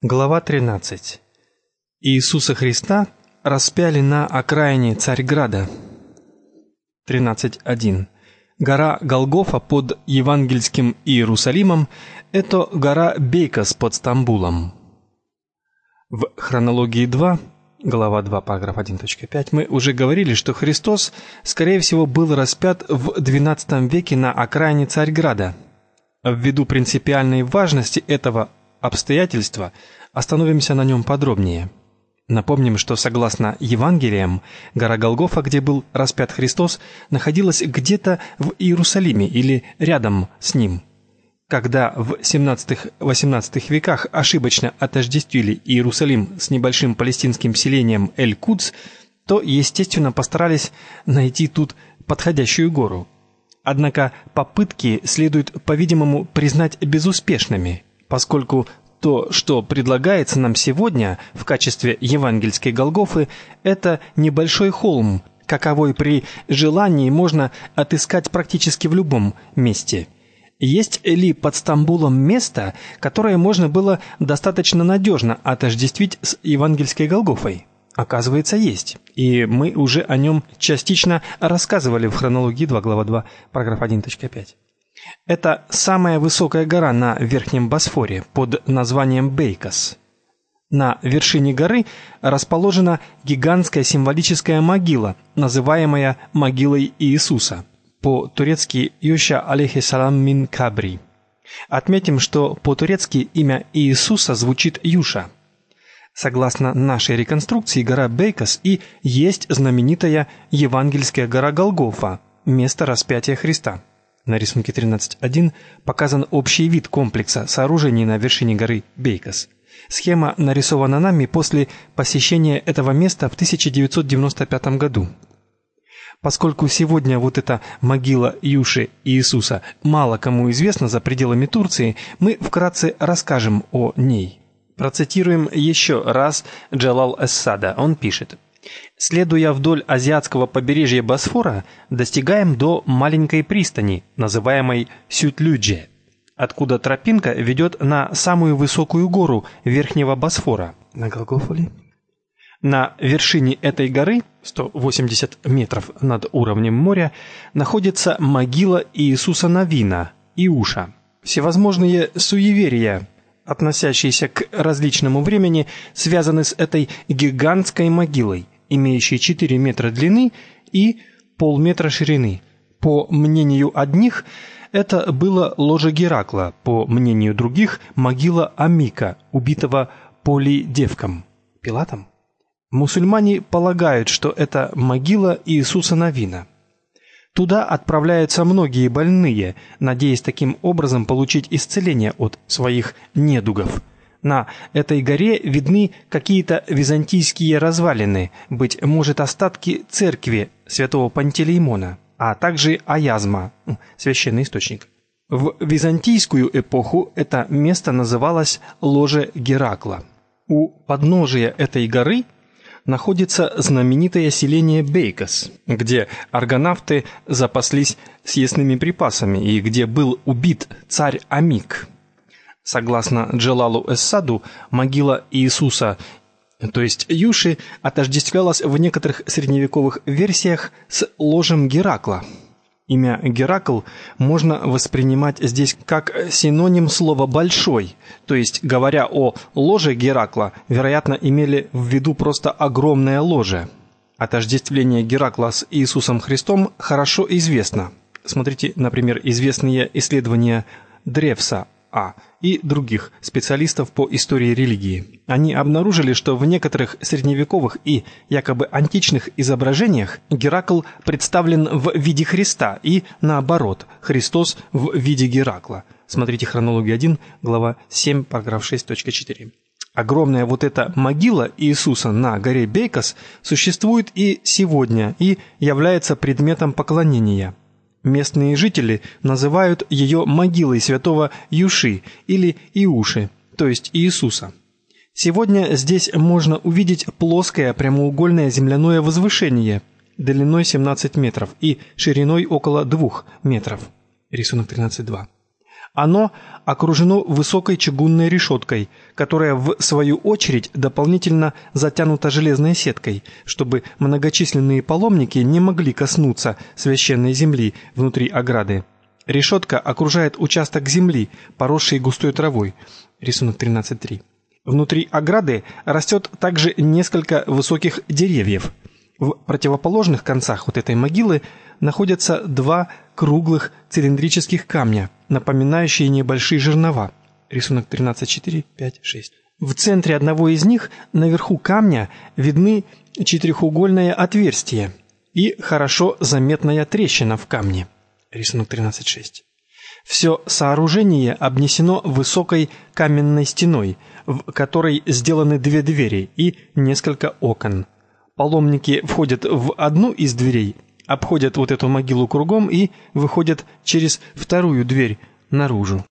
Глава 13. Иисуса Христа распяли на окраине Царьграда. 13.1. Гора Голгофа под евангельским Иерусалимом – это гора Бейкос под Стамбулом. В хронологии 2, глава 2, параграф 1.5, мы уже говорили, что Христос, скорее всего, был распят в XII веке на окраине Царьграда. Ввиду принципиальной важности этого обстоятельства остановимся на нем подробнее. Напомним, что согласно Евангелиям, гора Голгофа, где был распят Христос, находилась где-то в Иерусалиме или рядом с ним. Когда в 17-18 веках ошибочно отождествили Иерусалим с небольшим палестинским селением Эль-Кудс, то, естественно, постарались найти тут подходящую гору. Однако попытки следует, по-видимому, признать безуспешными, поскольку то, что предлагается нам сегодня в качестве евангельской Голгофы, это небольшой холм, каковой при желании можно отыскать практически в любом месте. Есть ли под Стамбулом место, которое можно было достаточно надежно отождествить с евангельской Голгофой? Оказывается, есть. И мы уже о нем частично рассказывали в хронологии 2, глава 2, параграф 1.5. Это самая высокая гора на Верхнем Босфоре под названием Бейкос. На вершине горы расположена гигантская символическая могила, называемая могилой Иисуса, по-турецки Юша алейхиссалам мин Кабри. Отметим, что по-турецки имя Иисуса звучит Юша. Согласно нашей реконструкции, гора Бейкос и есть знаменитая евангельская гора Голгофа, место распятия Христа. На рисунке 13.1 показан общий вид комплекса сооружений на вершине горы Бейкос. Схема нарисована нами после посещения этого места в 1995 году. Поскольку сегодня вот эта могила Юши Иисуса мало кому известна за пределами Турции, мы вкратце расскажем о ней. Процитируем еще раз Джалал эс-Сада. Он пишет: «Следуя вдоль азиатского побережья Босфора, достигаем до маленькой пристани, называемой Сютлюдже, откуда тропинка ведет на самую высокую гору Верхнего Босфора». На Голгофу ли? На вершине этой горы, 180 метров над уровнем моря, находится могила Иисуса Навина, Иуша. Всевозможные суеверия, относящиеся к различному времени, связаны с этой гигантской могилой, имеющей 4 метра длины и полметра ширины. По мнению одних, это было ложе Геракла, по мнению других, могила Амика, убитого Полидевком, Пилатом. Мусульмане полагают, что это могила Иисуса Навина. Туда отправляются многие больные, надеясь таким образом получить исцеление от своих недугов. На этой горе видны какие-то византийские развалины, быть может, остатки церкви святого Пантелеймона, а также аязма, священный источник. В византийскую эпоху это место называлось ложе Геракла. У подножия этой горы находится знаменитое селение Бейкос, где аргонавты запаслись съестными припасами и где был убит царь Амик. Согласно Джалалу эс-Саду, могила Иисуса, то есть Юши, отождествлялась в некоторых средневековых версиях с ложем Геракла. Имя Геракл можно воспринимать здесь как синоним слова «большой», то есть, говоря о ложе Геракла, вероятно, имели в виду просто огромное ложе. Отождествление Геракла с Иисусом Христом хорошо известно. Смотрите, например, известные исследования Древса и других специалистов по истории религии. Они обнаружили, что в некоторых средневековых и якобы античных изображениях Геракл представлен в виде Христа и наоборот, Христос в виде Геракла. Смотрите хронологию 1, глава 7, параграф 6.4. Огромная вот эта могила Иисуса на горе Бейкос существует и сегодня и является предметом поклонения. Местные жители называют ее могилой святого Юши или Иуши, то есть Иисуса. Сегодня здесь можно увидеть плоское прямоугольное земляное возвышение длиной 17 метров и шириной около 2 метров. Рисунок 13.2. Оно окружено высокой чугунной решеткой, которая в свою очередь дополнительно затянута железной сеткой, чтобы многочисленные паломники не могли коснуться священной земли внутри ограды. Решетка окружает участок земли, поросший густой травой. Рисунок 13.3. Внутри ограды растет также несколько высоких деревьев. В противоположных концах вот этой могилы находятся два круглых цилиндрических камня, напоминающие небольшие жернова. Рисунок 13.4, 5, 6. В центре одного из них, наверху камня, видны четырехугольное отверстие и хорошо заметная трещина в камне. Рисунок 13.6. Все сооружение обнесено высокой каменной стеной, в которой сделаны две двери и несколько окон. Паломники входят в одну из дверей, обходят вот эту могилу кругом и выходят через вторую дверь наружу.